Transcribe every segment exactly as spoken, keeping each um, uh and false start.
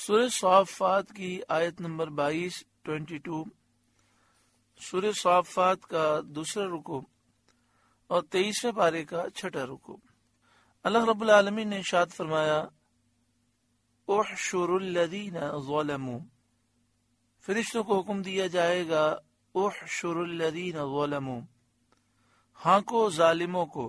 سورہ صافات کی آیت نمبر بائیس ٹوینٹی ٹو، سورہ صافات کا دوسرا رکوع اور تیئیسویں پارے کا چھٹا رکوع۔ اللہ رب العالمین نے ارشاد فرمایا احشر الذین ظلموا، فرشتوں کو حکم دیا جائے گا احشر الذین ظلموا، ہانکو ظالموں کو،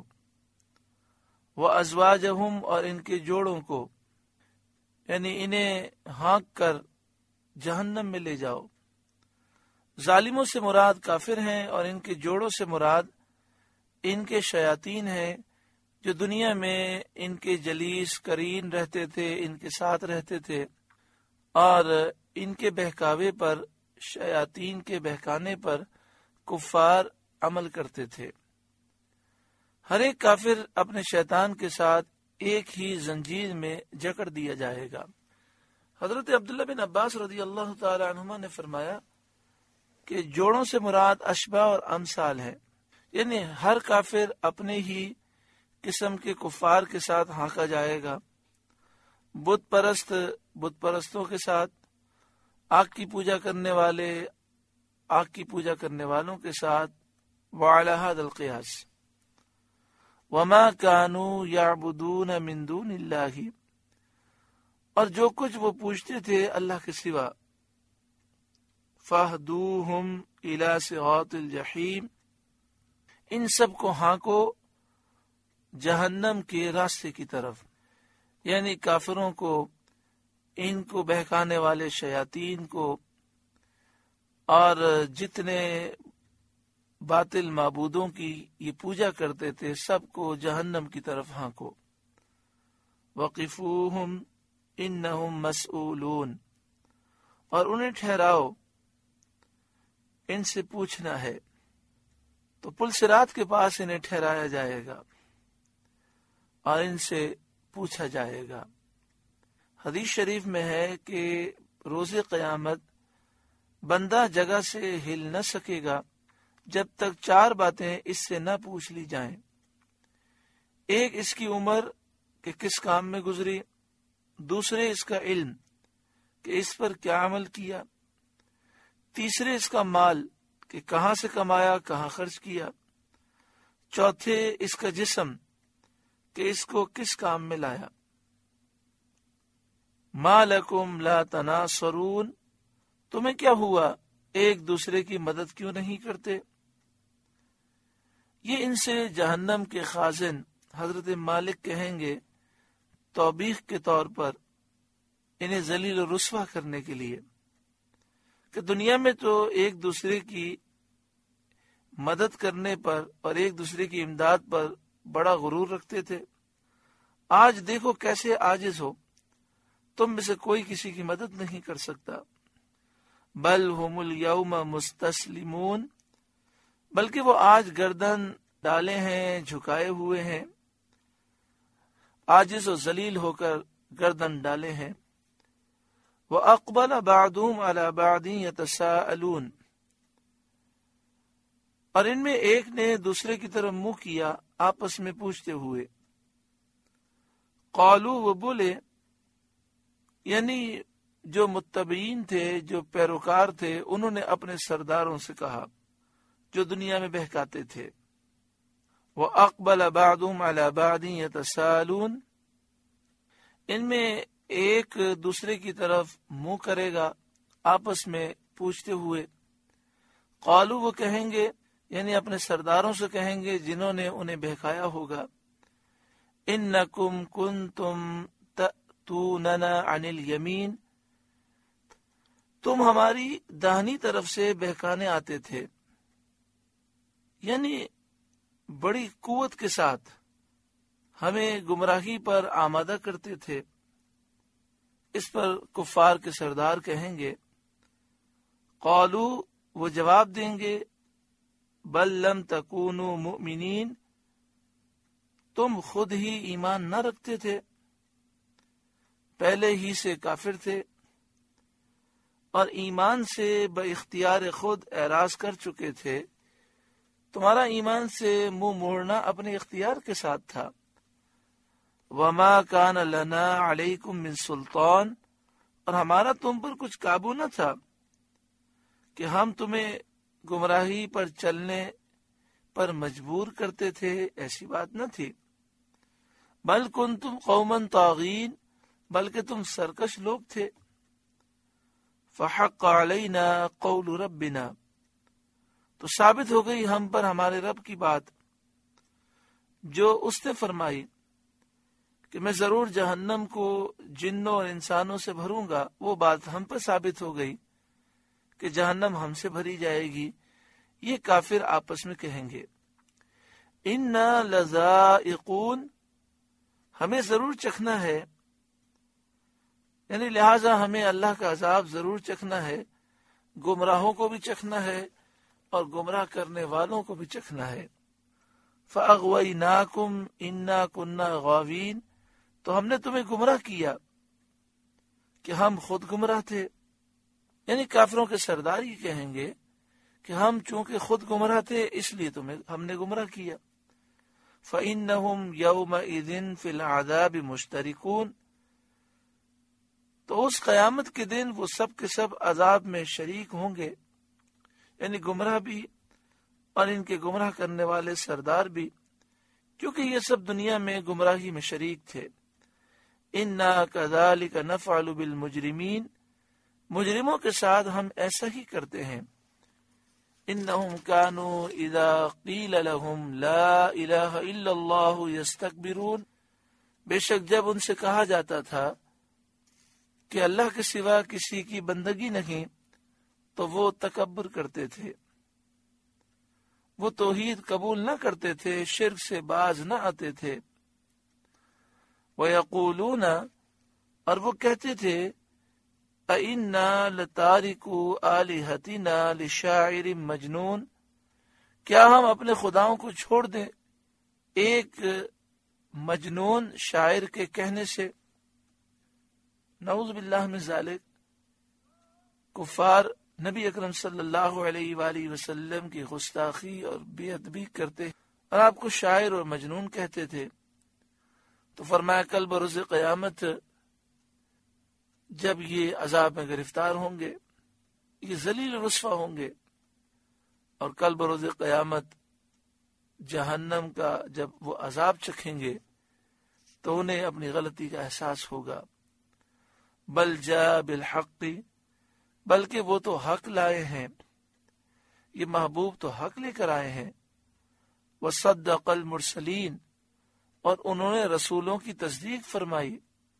وازواجہم اور ان کے جوڑوں کو، یعنی انہیں ہانک کر جہنم میں لے جاؤ۔ ظالموں سے مراد کافر ہیں اور ان کے جوڑوں سے مراد ان کے شیاطین ہیں جو دنیا میں ان کے جلیس قرین رہتے تھے، ان کے ساتھ رہتے تھے اور ان کے بہکاوے پر، شیاطین کے بہکانے پر کفار عمل کرتے تھے۔ ہر ایک کافر اپنے شیطان کے ساتھ ایک ہی زنجیر میں جکڑ دیا جائے گا۔ حضرت عبداللہ بن عباس رضی اللہ تعالی عنہما نے فرمایا کہ جوڑوں سے مراد اشباہ اور امثال ہے، یعنی ہر کافر اپنے ہی قسم کے کفار کے ساتھ ہانکا جائے گا، بت پرست بت پرستوں کے ساتھ، آگ کی پوجا کرنے والے آگ کی پوجا کرنے والوں کے ساتھ، وعلی ھذا القیاس وما كانوا يعبدون من دون اللہ، اور جو کچھ وہ پوجتے تھے اللہ کے سوا، فاہدوہم الی صراط الجحیم، ان سب کو ہانکو جہنم کے راستے کی طرف، یعنی کافروں کو، ان کو بہکانے والے شیاطین کو، اور جتنے باطل معبودوں کی یہ پوجا کرتے تھے سب کو جہنم کی طرف ہانکو۔ وقفوہم انہم مسئولون، اور انہیں ٹھہراؤ، ان سے پوچھنا ہے۔ تو پل صراط کے پاس انہیں ٹھہرایا جائے گا اور ان سے پوچھا جائے گا۔ حدیث شریف میں ہے کہ روز قیامت بندہ جگہ سے ہل نہ سکے گا جب تک چار باتیں اس سے نہ پوچھ لی جائیں۔ ایک، اس کی عمر کہ کس کام میں گزری، دوسرے اس کا علم کہ اس پر کیا عمل کیا، تیسرے اس کا مال کہ کہاں سے کمایا، کہاں خرچ کیا، چوتھے اس کا جسم کہ اس کو کس کام میں لایا۔ ما لکم لا تناصرون، تمہیں کیا ہوا، ایک دوسرے کی مدد کیوں نہیں کرتے؟ یہ ان سے جہنم کے خازن حضرت مالک کہیں گے توبیخ کے طور پر، انہیں ذلیل و رسوا کرنے کے لیے، کہ دنیا میں تو ایک دوسرے کی مدد کرنے پر اور ایک دوسرے کی امداد پر بڑا غرور رکھتے تھے، آج دیکھو کیسے عاجز ہو، تم میں سے کوئی کسی کی مدد نہیں کر سکتا۔ بل ہم الیوم مستسلمون، بلکہ وہ آج گردن ڈالے ہیں، جھکائے ہوئے ہیں، عاجز و ذلیل ہو کر گردن ڈالے ہیں۔ وَأَقْبَلَ بَعْضُهُمْ عَلَى بَعْضٍ يَتَسَاءَلُونَ، اور ان میں ایک نے دوسرے کی طرف منہ کیا آپس میں پوچھتے ہوئے۔ قالوا، وہ بولے، یعنی جو متبعین تھے، جو پیروکار تھے، انہوں نے اپنے سرداروں سے کہا جو دنیا میں بہکاتے تھے۔ وَأَقْبَلَ بَعْضُهُمْ عَلَى بَعْضٍ يَتَسَاءَلُونَ، ان میں ایک دوسرے کی طرف منہ کرے گا آپس میں پوچھتے ہوئے۔ قالوا، وہ کہیں گے، یعنی اپنے سرداروں سے کہیں گے جنہوں نے انہیں بہکایا ہوگا، إِنَّكُمْ كُنْتُمْ تَأْتُونَنَا عَنِ الْيَمِينِ، تم ہماری داہنی طرف سے بہکانے آتے تھے، یعنی بڑی قوت کے ساتھ ہمیں گمراہی پر آمادہ کرتے تھے۔ اس پر کفار کے سردار کہیں گے، قالو، وہ جواب دیں گے، بل لم تکونوا مؤمنین، تم خود ہی ایمان نہ رکھتے تھے، پہلے ہی سے کافر تھے اور ایمان سے با اختیار خود اعراض کر چکے تھے، تمہارا ایمان سے منہ موڑنا اپنے اختیار کے ساتھ تھا۔ وما کان لنا علیکم من سلطان، اور ہمارا تم پر کچھ قابو نہ تھا کہ ہم تمہیں گمراہی پر چلنے پر مجبور کرتے تھے، ایسی بات نہ تھی۔ بل کنتم قوما طاغین، بلکہ تم سرکش لوگ تھے۔ فحق علینا قول ربنا، تو ثابت ہو گئی ہم پر ہمارے رب کی بات جو اس نے فرمائی کہ میں ضرور جہنم کو جنوں اور انسانوں سے بھروں گا، وہ بات ہم پر ثابت ہو گئی کہ جہنم ہم سے بھری جائے گی۔ یہ کافر آپس میں کہیں گے انا لذائقون، ہمیں ضرور چکھنا ہے، یعنی لہٰذا ہمیں اللہ کا عذاب ضرور چکھنا ہے، گمراہوں کو بھی چکھنا ہے اور گمراہ کرنے والوں کو بھی چکھنا ہے۔ فَأَغْوَيْنَاكُمْ إِنَّا كُنَّا غَاوِينَ، تو ہم نے تمہیں گمراہ کیا کہ ہم خود گمراہ تھے، یعنی کافروں کے سردار یہ کہیں گے کہ ہم چونکہ خود گمراہ تھے اس لیے تمہیں ہم نے گمراہ کیا۔ فَإِنَّهُمْ يَوْمَئِذٍ فِي الْعَذَابِ مُشْتَرِكُونَ، تو اس قیامت کے دن وہ سب کے سب عذاب میں شریک ہوں گے، یعنی گمراہ بھی اور ان کے گمراہ کرنے والے سردار بھی، کیونکہ یہ سب دنیا میں گمراہی میں شریک تھے۔ اِنَّا كَذَلِكَ نَفْعَلُ بِالْمُجْرِمِينَ، مجرموں کے ساتھ ہم ایسا ہی کرتے ہیں۔ انہم کانوا اذا قیل لهم لا الہ الا اللہ یستکبرون، بے شک جب ان سے کہا جاتا تھا کہ اللہ کے سوا کسی کی بندگی نہیں تو وہ تکبر کرتے تھے، وہ توحید قبول نہ کرتے تھے، شرک سے باز نہ آتے تھے۔ وَيَقُولُونَ، اور وہ کہتے تھے، اَإِنَّا لَتَارِكُو آلِهَتِنَا لِشَاعِرٍ مَجْنُونَ، کیا ہم اپنے خداؤں کو چھوڑ دیں ایک مجنون شاعر کے کہنے سے؟ نعوذ باللہ من ذالک، کفار نبی اکرم صلی اللہ علیہ وآلہ وسلم کی گستاخی اور بے ادبی کرتے اور آپ کو شاعر اور مجنون کہتے تھے۔ تو فرمایا کل بروز قیامت جب یہ عذاب میں گرفتار ہوں گے، یہ ذلیل رسوا ہوں گے، اور کل بروز قیامت جہنم کا جب وہ عذاب چکھیں گے تو انہیں اپنی غلطی کا احساس ہوگا۔ بل جاء بالحق، بلکہ وہ تو حق لائے ہیں، یہ محبوب تو حق لے کر آئے ہیں۔ وصدق المرسلین، اور انہوں نے رسولوں کی تصدیق فرمائی،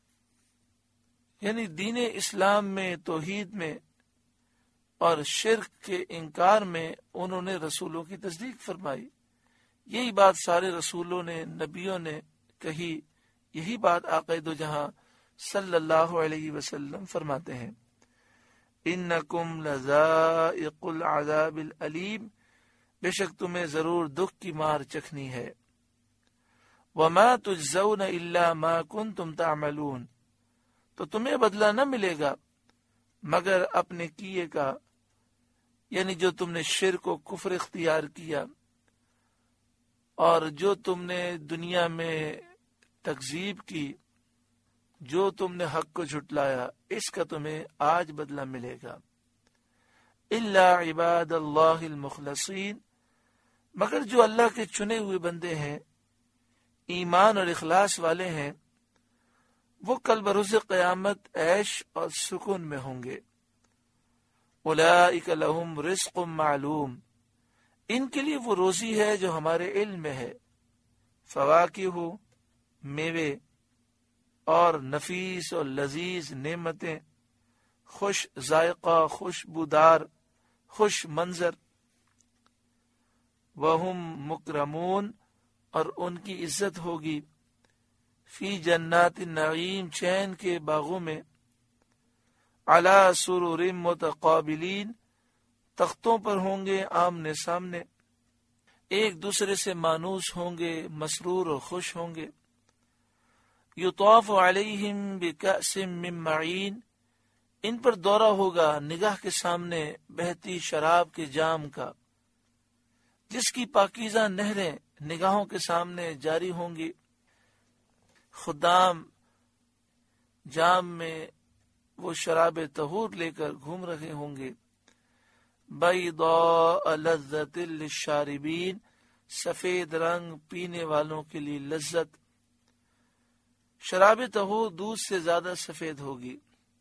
یعنی دین اسلام میں، توحید میں اور شرک کے انکار میں انہوں نے رسولوں کی تصدیق فرمائی۔ یہی بات سارے رسولوں نے، نبیوں نے کہی، یہی بات آقا دو جہاں صلی اللہ علیہ وسلم فرماتے ہیں۔ انکم لذائق العذاب العلیم، بے شک تمہیں ضرور دکھ کی مار چکھنی ہے۔ وما تجزون الا ما کنتم تعملون، تو تمہیں بدلہ نہ ملے گا مگر اپنے کیے کا، یعنی جو تم نے شرک و کفر اختیار کیا اور جو تم نے دنیا میں تکذیب کی، جو تم نے حق کو جھٹلایا، اس کا تمہیں آج بدلہ ملے گا۔ الا عباد اللہ المخلصین، مگر جو اللہ کے چنے ہوئے بندے ہیں، ایمان اور اخلاص والے ہیں، وہ کل بروز قیامت عیش اور سکون میں ہوں گے۔ اولئک لہم رزق معلوم، ان کے لیے وہ روزی ہے جو ہمارے علم میں ہے۔ فواکہ، میوے اور نفیس اور لذیذ نعمتیں، خوش ذائقہ، خوشبودار، خوش منظر۔ وہم مکرمون، اور ان کی عزت ہوگی، فی جنات النعیم، چین کے باغوں میں، علی سرر متقابلین، تختوں پر ہوں گے آمنے سامنے، ایک دوسرے سے مانوس ہوں گے، مسرور اور خوش ہوں گے۔ یطاف علیہم بکأس من معین، ان پر دورہ ہوگا نگاہ کے سامنے بہتی شراب کے جام کا، جس کی پاکیزہ نہریں نگاہوں کے سامنے جاری ہوں گی۔ خدام جام میں وہ شراب طہور لے کر گھوم رہے ہوں گے. بیضاء لذۃ للشاربین، سفید رنگ پینے والوں کے لیے لذت. شراب طہور دودھ سے زیادہ سفید ہوگی،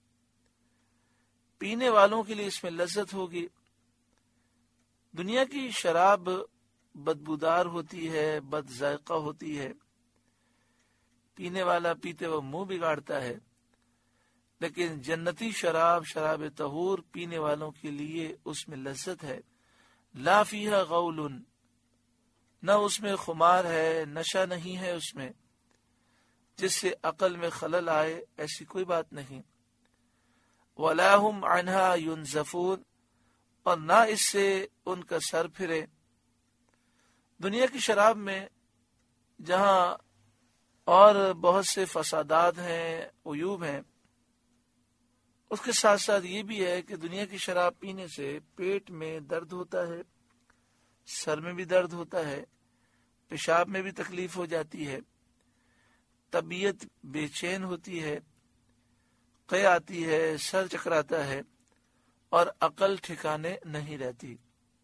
پینے والوں کے لیے اس میں لذت ہوگی. دنیا کی شراب بدبودار ہوتی ہے، بد ذائقہ ہوتی ہے، پینے والا پیتے وہ منہ بگاڑتا ہے. لیکن جنتی شراب، شراب طہور پینے والوں کے لیے اس میں لذت ہے. لا فیہا غول، نہ اس میں خمار ہے، نشہ نہیں ہے اس میں جس سے عقل میں خلل آئے، ایسی کوئی بات نہیں. ولا ہم عنہا ینزفون، اور نہ اس سے ان کا سر پھرے. دنیا کی شراب میں جہاں اور بہت سے فسادات ہیں، عیوب ہیں، اس کے ساتھ ساتھ یہ بھی ہے کہ دنیا کی شراب پینے سے پیٹ میں درد ہوتا ہے، سر میں بھی درد ہوتا ہے، پیشاب میں بھی تکلیف ہو جاتی ہے، طبیعت بے چین ہوتی ہے، قے آتی ہے، سر چکراتا ہے اور عقل ٹھکانے نہیں رہتی.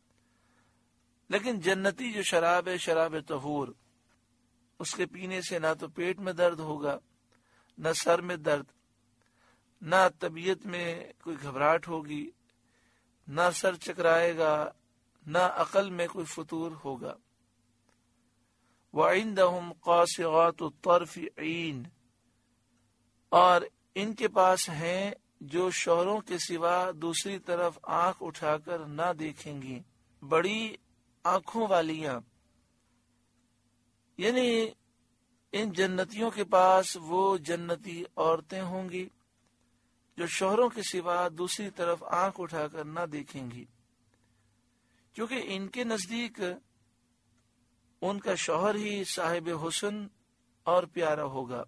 لیکن جنتی جو شراب ہے، شراب طہور، اس کے پینے سے نہ تو پیٹ میں درد ہوگا، نہ سر میں درد، نہ طبیعت میں کوئی گھبراہٹ ہوگی، نہ سر چکرائے گا، نہ عقل میں کوئی فطور ہوگا. وَعِندَهُمْ قَاصِرَاتُ الطَّرْفِ عِین، اور ان کے پاس ہیں جو شوہروں کے سوا دوسری طرف آنکھ اٹھا کر نہ دیکھیں گی، بڑی آنکھوں والیاں. یعنی ان جنتیوں کے پاس وہ جنتی عورتیں ہوں گی جو شوہروں کے سوا دوسری طرف آنکھ اٹھا کر نہ دیکھیں گی، کیونکہ ان کے نزدیک ان کا شوہر ہی صاحب حسن اور پیارا ہوگا.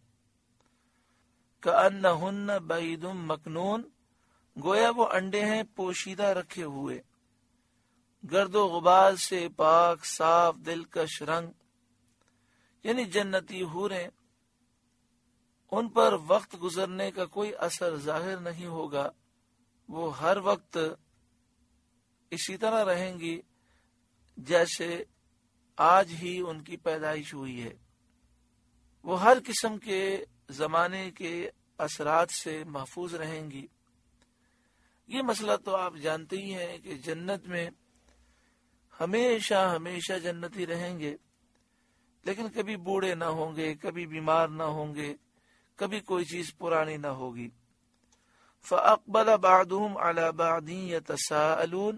کأنہن بید مکنون، گویا وہ انڈے ہیں پوشیدہ رکھے ہوئے، گرد و غبار سے پاک صاف دلکش رنگ. یعنی جنتی حوریں، ان پر وقت گزرنے کا کوئی اثر ظاہر نہیں ہوگا، وہ ہر وقت اسی طرح رہیں گی جیسے آج ہی ان کی پیدائش ہوئی ہے. وہ ہر قسم کے زمانے کے اثرات سے محفوظ رہیں گی. یہ مسئلہ تو آپ جانتے ہی ہیں کہ جنت میں ہمیشہ ہمیشہ جنتی رہیں گے، لیکن کبھی بوڑھے نہ ہوں گے، کبھی بیمار نہ ہوں گے، کبھی کوئی چیز پرانی نہ ہوگی. فَأَقْبَلَ بَعْضُهُمْ عَلَى بَعْضٍ يَتَسَاءَلُونَ،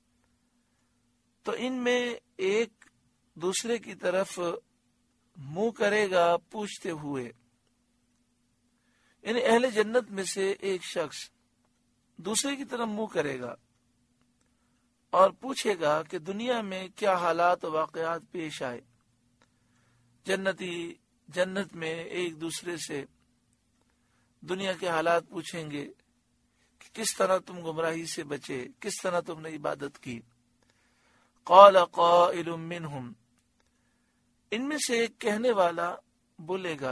تو ان میں ایک دوسرے کی طرف منہ کرے گا پوچھتے ہوئے. یعنی اہل جنت میں سے ایک شخص دوسرے کی طرف منہ کرے گا اور پوچھے گا کہ دنیا میں کیا حالات و واقعات پیش آئے. جنتی جنت میں ایک دوسرے سے دنیا کے حالات پوچھیں گے کہ کس طرح تم گمراہی سے بچے، کس طرح تم نے عبادت کی. قال قائل منہم، ان میں سے ایک کہنے والا بولے گا،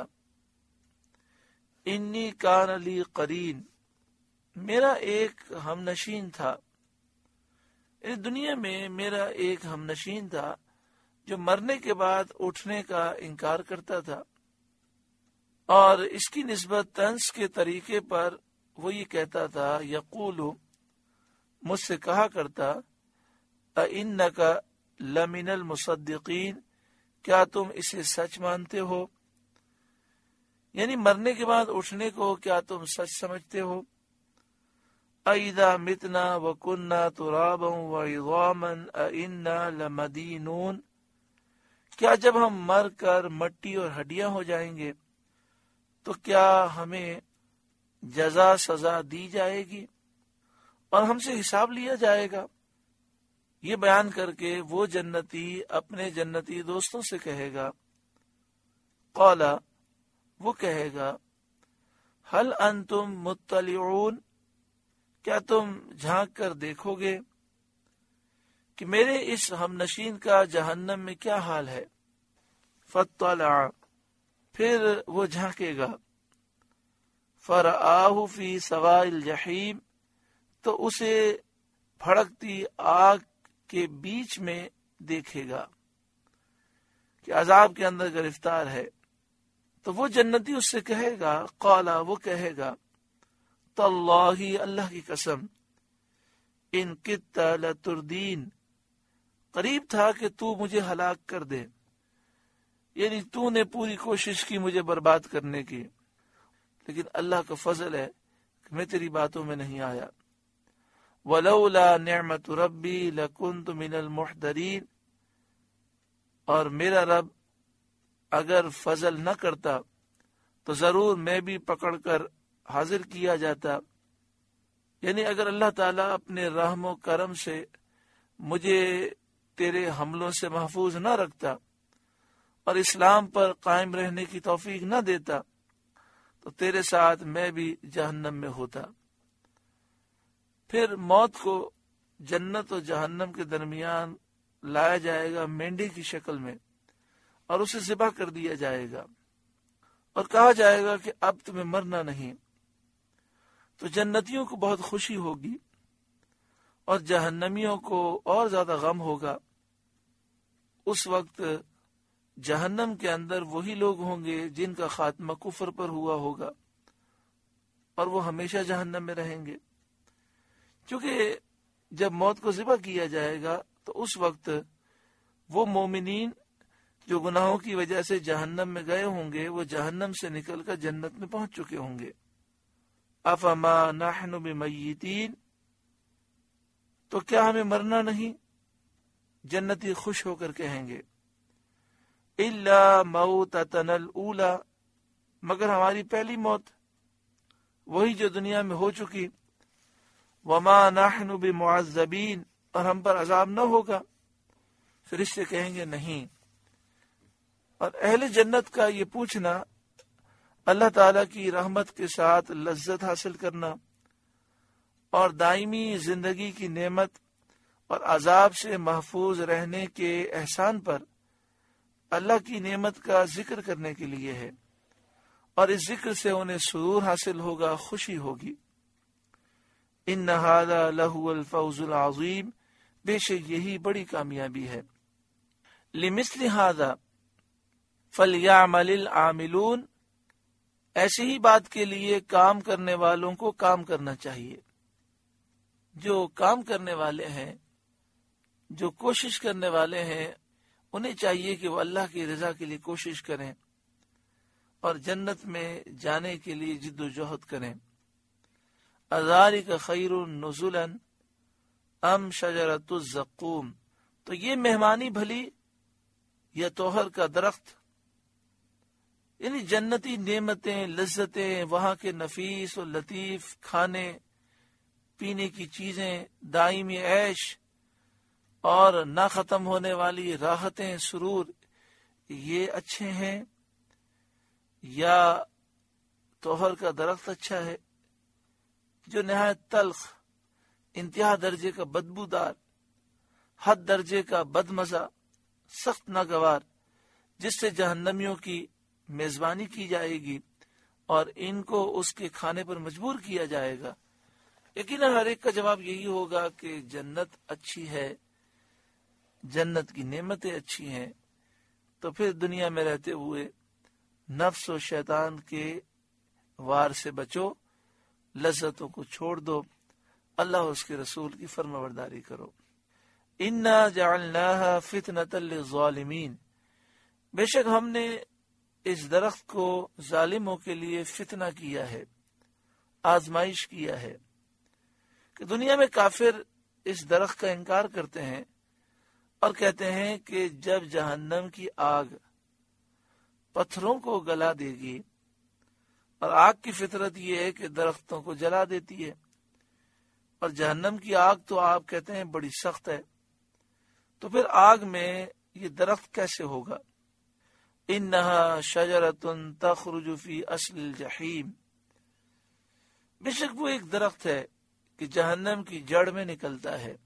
انی کان لی قرین، میرا ایک ہم نشین تھا. اس دنیا میں میرا ایک ہم نشین تھا جو مرنے کے بعد اٹھنے کا انکار کرتا تھا، اور اس کی نسبت طنز کے طریقے پر وہ یہ کہتا تھا، یقول، مجھ سے کہا کرتا، اِنَّكَ لَمِنَ الْمُصَدِّقِينَ، کیا تم اسے سچ مانتے ہو؟ یعنی مرنے کے بعد اٹھنے کو کیا تم سچ سمجھتے ہو؟ اَإِذَا مِتْنَا وَكُنَّا تُرَابًا وَعِظَامًا أَإِنَّا لَمَدِينُونَ، کیا جب ہم مر کر مٹی اور ہڈیاں ہو جائیں گے تو کیا ہمیں جزا سزا دی جائے گی اور ہم سے حساب لیا جائے گا؟ یہ بیان کر کے وہ جنتی اپنے جنتی دوستوں سے کہے گا، قالا، وہ کہے گا، هل انتم مطلعون، کیا تم جھانک کر دیکھو گے کہ میرے اس ہم نشین کا جہنم میں کیا حال ہے؟ فاطلع، پھر وہ جھانکے گا، فرآہ فی سواء الجحیم، تو اسے بھڑکتی آگ کے بیچ میں دیکھے گا کہ عذاب کے اندر گرفتار ہے. تو وہ جنتی اس سے کہے گا، قالا وہ کہے گا، تاللہ اللہ کی قسم، ان کدت لتردین، قریب تھا کہ تو مجھے ہلاک کر دے، یعنی تو نے پوری کوشش کی مجھے برباد کرنے کی، لیکن اللہ کا فضل ہے کہ میں تیری باتوں میں نہیں آیا. ولولا نعمت ربی لکنت من المحضرین، اور میرا رب اگر فضل نہ کرتا تو ضرور میں بھی پکڑ کر حاضر کیا جاتا. یعنی اگر اللہ تعالیٰ اپنے رحم و کرم سے مجھے تیرے حملوں سے محفوظ نہ رکھتا اور اسلام پر قائم رہنے کی توفیق نہ دیتا تو تیرے ساتھ میں بھی جہنم میں ہوتا. پھر موت کو جنت و جہنم کے درمیان لایا جائے گا مینڈی کی شکل میں، اور اسے ذبح کر دیا جائے گا اور کہا جائے گا کہ اب تمہیں مرنا نہیں. تو جنتیوں کو بہت خوشی ہوگی اور جہنمیوں کو اور زیادہ غم ہوگا. اس وقت جہنم کے اندر وہی لوگ ہوں گے جن کا خاتمہ کفر پر ہوا ہوگا، اور وہ ہمیشہ جہنم میں رہیں گے. کیونکہ جب موت کو ذبح کیا جائے گا تو اس وقت وہ مومنین جو گناہوں کی وجہ سے جہنم میں گئے ہوں گے وہ جہنم سے نکل کر جنت میں پہنچ چکے ہوں گے. افما نحن بمیتین، تو کیا ہمیں مرنا نہیں؟ جنتی خوش ہو کر کہیں گے، الا موتتنا الاولی، مگر ہماری پہلی موت، وہی جو دنیا میں ہو چکی. وما نحن بمعذبین، اور ہم پر عذاب نہ ہوگا. فرشتے کہیں گے نہیں. اور اہل جنت کا یہ پوچھنا اللہ تعالیٰ کی رحمت کے ساتھ لذت حاصل کرنا اور دائمی زندگی کی نعمت اور عذاب سے محفوظ رہنے کے احسان پر اللہ کی نعمت کا ذکر کرنے کے لیے ہے، اور اس ذکر سے انہیں سرور حاصل ہوگا، خوشی ہوگی. ان ھذا لہو الفوز العظیم، بے شک یہی بڑی کامیابی ہے. لمثل ھذا فلیعمل العاملون، ایسی ہی بات کے لیے کام کرنے والوں کو کام کرنا چاہیے. جو کام کرنے والے ہیں، جو کوشش کرنے والے ہیں، انہیں چاہیے کہ وہ اللہ کی رضا کے لیے کوشش کریں اور جنت میں جانے کے لیے جد و جہد کریں. اذالک خیر نزلا ام شجرۃ الزقوم، تو یہ مہمانی بھلی یا توہر کا درخت، یعنی جنتی نعمتیں، لذتیں، وہاں کے نفیس و لطیف کھانے پینے کی چیزیں، دائمی عیش اور نہ ختم ہونے والی راحتیں، سرور، یہ اچھے ہیں یا توہر کا درخت اچھا ہے جو نہایت تلخ، انتہا درجے کا بدبودار، حد درجے کا بدمزہ، سخت ناگوار، جس سے جہنمیوں کی میزبانی کی جائے گی اور ان کو اس کے کھانے پر مجبور کیا جائے گا. یقیناً ہر ایک کا جواب یہی ہوگا کہ جنت اچھی ہے، جنت کی نعمتیں اچھی ہیں. تو پھر دنیا میں رہتے ہوئے نفس و شیطان کے وار سے بچو، لذتوں کو چھوڑ دو، اللہ اور اس کے رسول کی فرمانبرداری کرو. انا جعلناها فتنة للظالمین، بے شک ہم نے اس درخت کو ظالموں کے لیے فتنہ کیا ہے، آزمائش کیا ہے. کہ دنیا میں کافر اس درخت کا انکار کرتے ہیں اور کہتے ہیں کہ جب جہنم کی آگ پتھروں کو گلا دے گی، اور آگ کی فطرت یہ ہے کہ درختوں کو جلا دیتی ہے، اور جہنم کی آگ تو آپ کہتے ہیں بڑی سخت ہے، تو پھر آگ میں یہ درخت کیسے ہوگا؟ انہا شجرۃ تخرج فی اصل الجحیم، بے شک وہ ایک درخت ہے کہ جہنم کی جڑ میں نکلتا ہے.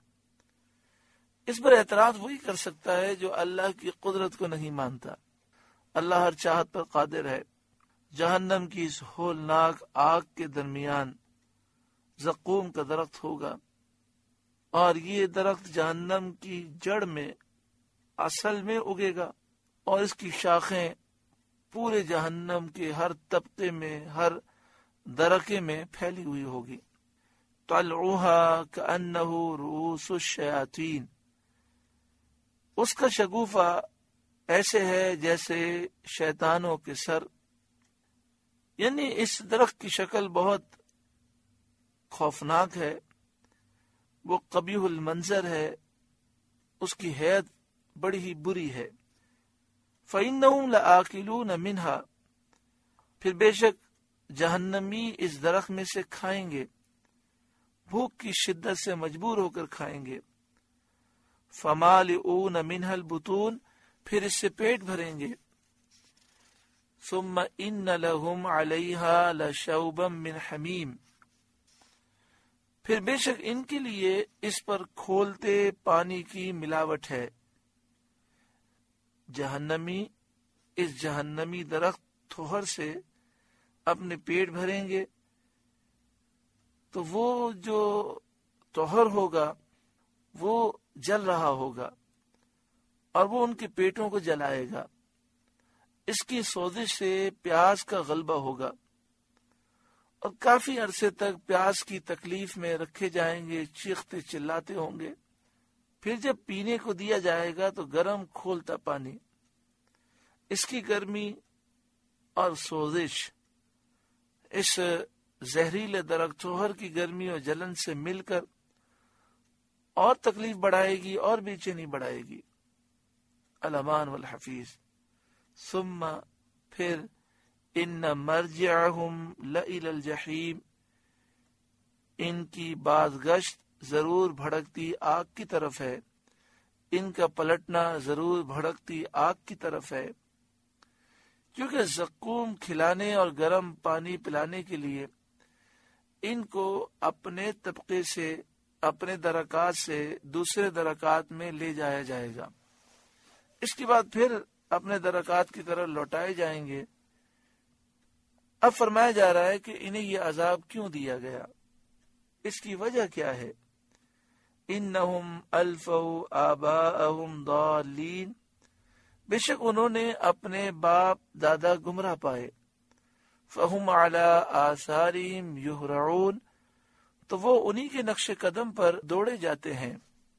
اس پر اعتراض وہی کر سکتا ہے جو اللہ کی قدرت کو نہیں مانتا. اللہ ہر چاہت پر قادر ہے، جہنم کی اس ہولناک آگ کے درمیان زقوم کا درخت ہوگا، اور یہ درخت جہنم کی جڑ میں اصل میں اگے گا، اور اس کی شاخیں پورے جہنم کے ہر طبقے میں، ہر درکے میں پھیلی ہوئی ہوگی۔ طلعها كأنه رؤوس الشیاطین، اس کا شگوفہ ایسے ہے جیسے شیطانوں کے سر، یعنی اس درخت کی شکل بہت خوفناک ہے، وہ قبیح المنظر ہے، اس کی حیت بڑی ہی بری ہے۔ فَإِنَّهُمْ لَآكِلُونَ مِنْهَا، پھر بے شک جہنمی اس درخت میں سے کھائیں گے، بھوک کی شدت سے مجبور ہو کر کھائیں گے۔ فَمَالِئُونَ مِنْهَا الْبُطُونَ، پھر اس سے پیٹ بھریں گے۔ ثُمَّ إِنَّ لَهُمْ عَلَيْهَا لَشَوْبًا مِّنْ حَمِيمٍ، پھر بے شک ان کے لیے اس پر کھولتے پانی کی ملاوٹ ہے۔ جہنمی اس جہنمی درخت تھوہر سے اپنے پیٹ بھریں گے تو وہ جو توہر ہوگا وہ جل رہا ہوگا اور وہ ان کے پیٹوں کو جلائے گا۔ اس کی سوزش سے پیاس کا غلبہ ہوگا اور کافی عرصے تک پیاس کی تکلیف میں رکھے جائیں گے، چیختے چلاتے ہوں گے۔ پھر جب پینے کو دیا جائے گا تو گرم کھولتا پانی، اس کی گرمی اور سوزش اس زہریلے درخت توہر کی گرمی اور جلن سے مل کر اور تکلیف بڑھائے گی اور بے چینی بڑھائے گی۔ الامان والحفیظ۔ ثم پھر ان مرجعہم لإلی الجحیم، ان کی بازگشت ضرور بھڑکتی آگ کی طرف ہے، ان کا پلٹنا ضرور بھڑکتی آگ کی طرف ہے، کیونکہ زقوم کھلانے اور گرم پانی پلانے کے لیے ان کو اپنے طبقے سے، اپنے درکات سے دوسرے درکات میں لے جایا جائے گا۔ اس کے بعد پھر اپنے درکات کی طرف لوٹائے جائیں گے۔ اب فرمایا جا رہا ہے کہ انہیں یہ عذاب کیوں دیا گیا، اس کی وجہ کیا ہے۔ انہم الفوا آباءہم ضالین، بے شک انہوں نے اپنے باپ دادا گمراہ پائے۔ فہم علی آثارہم یہرعون، تو وہ انہی کے نقش قدم پر دوڑے جاتے ہیں،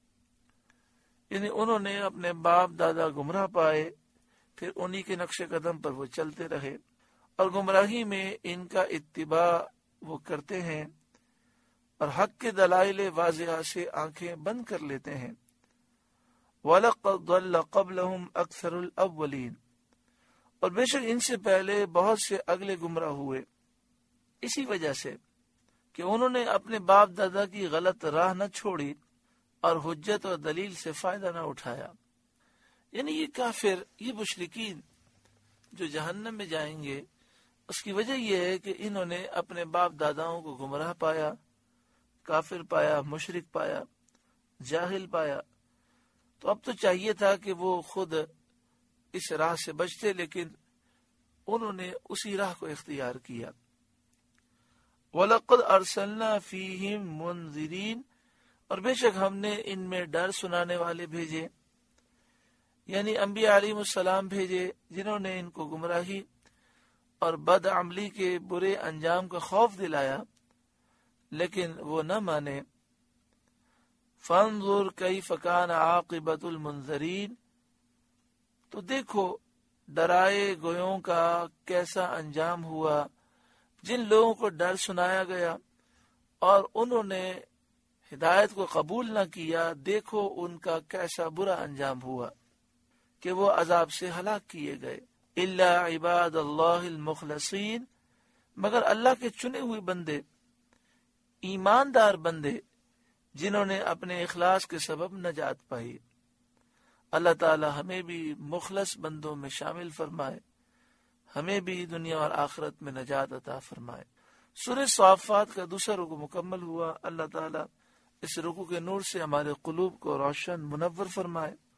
یعنی انہوں نے اپنے باپ دادا گمراہ پائے، پھر انہی کے نقش قدم پر وہ چلتے رہے اور گمراہی میں ان کا اتباع وہ کرتے ہیں اور حق کے دلائل واضحہ سے آنکھیں بند کر لیتے ہیں۔ وَلَقَدْ ضَلَّ قَبْلَهُمْ أَكْثَرُ الْأَوَّلِينَ، اور بے شک ان سے پہلے بہت سے اگلے گمراہ ہوئے، اسی وجہ سے کہ انہوں نے اپنے باپ دادا کی غلط راہ نہ چھوڑی اور حجت اور دلیل سے فائدہ نہ اٹھایا۔ یعنی یہ کافر، یہ مشرکین جو جہنم میں جائیں گے، اس کی وجہ یہ ہے کہ انہوں نے اپنے باپ داداؤں کو گمراہ پایا، کافر پایا، مشرک پایا، جاہل پایا۔ تو اب تو چاہیے تھا کہ وہ خود اس راہ سے بچتے، لیکن انہوں نے اسی راہ کو اختیار کیا۔ وَلَقَدْ أَرْسَلْنَا فِيهِمْ مُنذِرِينَ، اور بے شک ہم نے ان میں ڈر سنانے والے بھیجے، یعنی انبیاء علیہ السلام بھیجے جنہوں نے ان کو گمراہی اور بد عملی کے برے انجام کا خوف دلایا، لیکن وہ نہ مانے۔ فَانظُرْ كَيْفَ كَانَ عَاقِبَةُ الْمُنذَرِينَ، تو دیکھو ڈرائے گویوں کا کیسا انجام ہوا جن لوگوں کو ڈر سنایا گیا اور انہوں نے ہدایت کو قبول نہ کیا، دیکھو ان کا کیسا برا انجام ہوا کہ وہ عذاب سے ہلاک کیے گئے۔ الا عباد اللہ المخلصین، مگر اللہ کے چنے ہوئے بندے، ایماندار بندے جنہوں نے اپنے اخلاص کے سبب نجات پائی۔ اللہ تعالی ہمیں بھی مخلص بندوں میں شامل فرمائے، ہمیں بھی دنیا اور آخرت میں نجات عطا فرمائے۔ سورہ صافات کا دوسرا رکوع مکمل ہوا۔ اللہ تعالی اس رکوع کے نور سے ہمارے قلوب کو روشن منور فرمائے۔